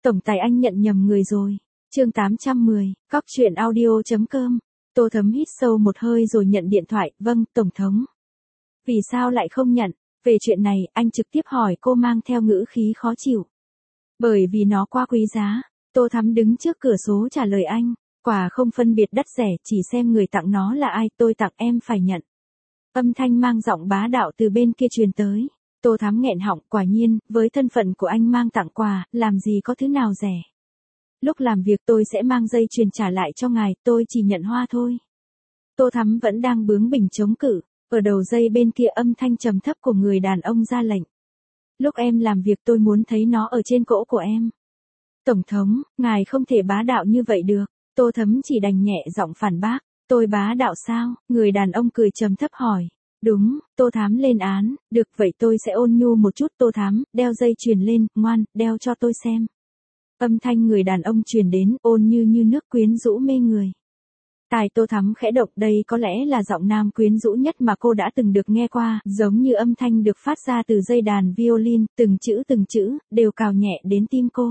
Tổng tài anh nhận nhầm người rồi. Chương 810, Cóc truyện audio.com. Tô Thấm hít sâu một hơi rồi nhận điện thoại. Vâng, Tổng thống. Vì sao lại không nhận? Về chuyện này, anh trực tiếp hỏi cô mang theo ngữ khí khó chịu. Bởi vì nó quá quý giá. Tô Thắm đứng trước cửa sổ trả lời anh. Quà không phân biệt đắt rẻ, chỉ xem người tặng nó là ai, tôi tặng em phải nhận. Âm thanh mang giọng bá đạo từ bên kia truyền tới. Tô Thắm nghẹn họng, quả nhiên, với thân phận của anh mang tặng quà, làm gì có thứ nào rẻ. Lúc làm việc tôi sẽ mang dây chuyền trả lại cho ngài, tôi chỉ nhận hoa thôi. Tô Thắm vẫn đang bướng bỉnh chống cự, ở đầu dây bên kia âm thanh trầm thấp của người đàn ông ra lệnh. Lúc em làm việc tôi muốn thấy nó ở trên cỗ của em. Tổng thống, ngài không thể bá đạo như vậy được. Tô Thấm chỉ đành nhẹ giọng phản bác. Tôi bá đạo sao? Người đàn ông cười trầm thấp hỏi. Đúng, Tô Thắm lên án. Được vậy tôi sẽ ôn nhu một chút. Tô Thắm, đeo dây chuyền lên, ngoan, đeo cho tôi xem. Âm thanh người đàn ông truyền đến, ôn như nước quyến rũ mê người. Tai Tô Thắm khẽ động, đây có lẽ là giọng nam quyến rũ nhất mà cô đã từng được nghe qua, giống như âm thanh được phát ra từ dây đàn violin, từng chữ, đều cào nhẹ đến tim cô.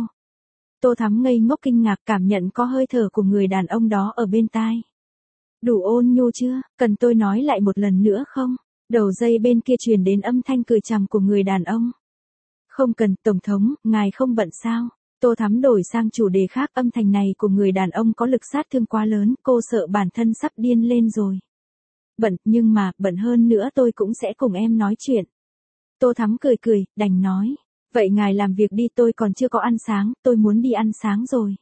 Tô Thắm ngây ngốc kinh ngạc cảm nhận có hơi thở của người đàn ông đó ở bên tai. Đủ ôn nhu chưa, cần tôi nói lại một lần nữa không? Đầu dây bên kia truyền đến âm thanh cười trầm của người đàn ông. Không cần, Tổng thống, ngài không bận sao? Tô Thắm đổi sang chủ đề khác, âm thanh này của người đàn ông có lực sát thương quá lớn, cô sợ bản thân sắp điên lên rồi. Bận, nhưng mà, bận hơn nữa tôi cũng sẽ cùng em nói chuyện. Tô Thắm cười, đành nói. Vậy ngài làm việc đi, tôi còn chưa có ăn sáng, tôi muốn đi ăn sáng rồi.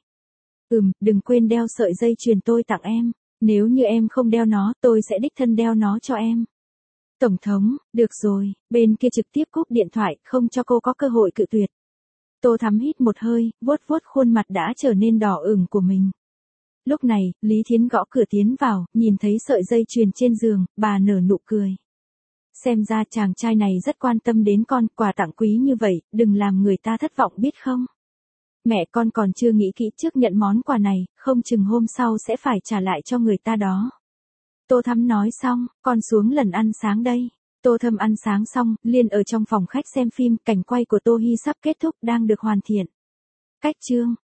Đừng quên đeo sợi dây chuyền tôi tặng em. Nếu như em không đeo nó, tôi sẽ đích thân đeo nó cho em. Tổng thống, được rồi, bên kia trực tiếp cúp điện thoại, không cho cô có cơ hội cự tuyệt. Tô Thắm hít một hơi, vuốt khuôn mặt đã trở nên đỏ ửng của mình. Lúc này, Lý Thiến gõ cửa tiến vào, nhìn thấy sợi dây chuyền trên giường, bà nở nụ cười. Xem ra chàng trai này rất quan tâm đến con, quà tặng quý như vậy, đừng làm người ta thất vọng biết không? Mẹ con còn chưa nghĩ kỹ trước nhận món quà này, không chừng hôm sau sẽ phải trả lại cho người ta đó. Tô Thắm nói xong, con xuống lần ăn sáng đây. Tô Thâm ăn sáng xong, liền ở trong phòng khách xem phim, cảnh quay của Tô Hi sắp kết thúc đang được hoàn thiện. Cách chương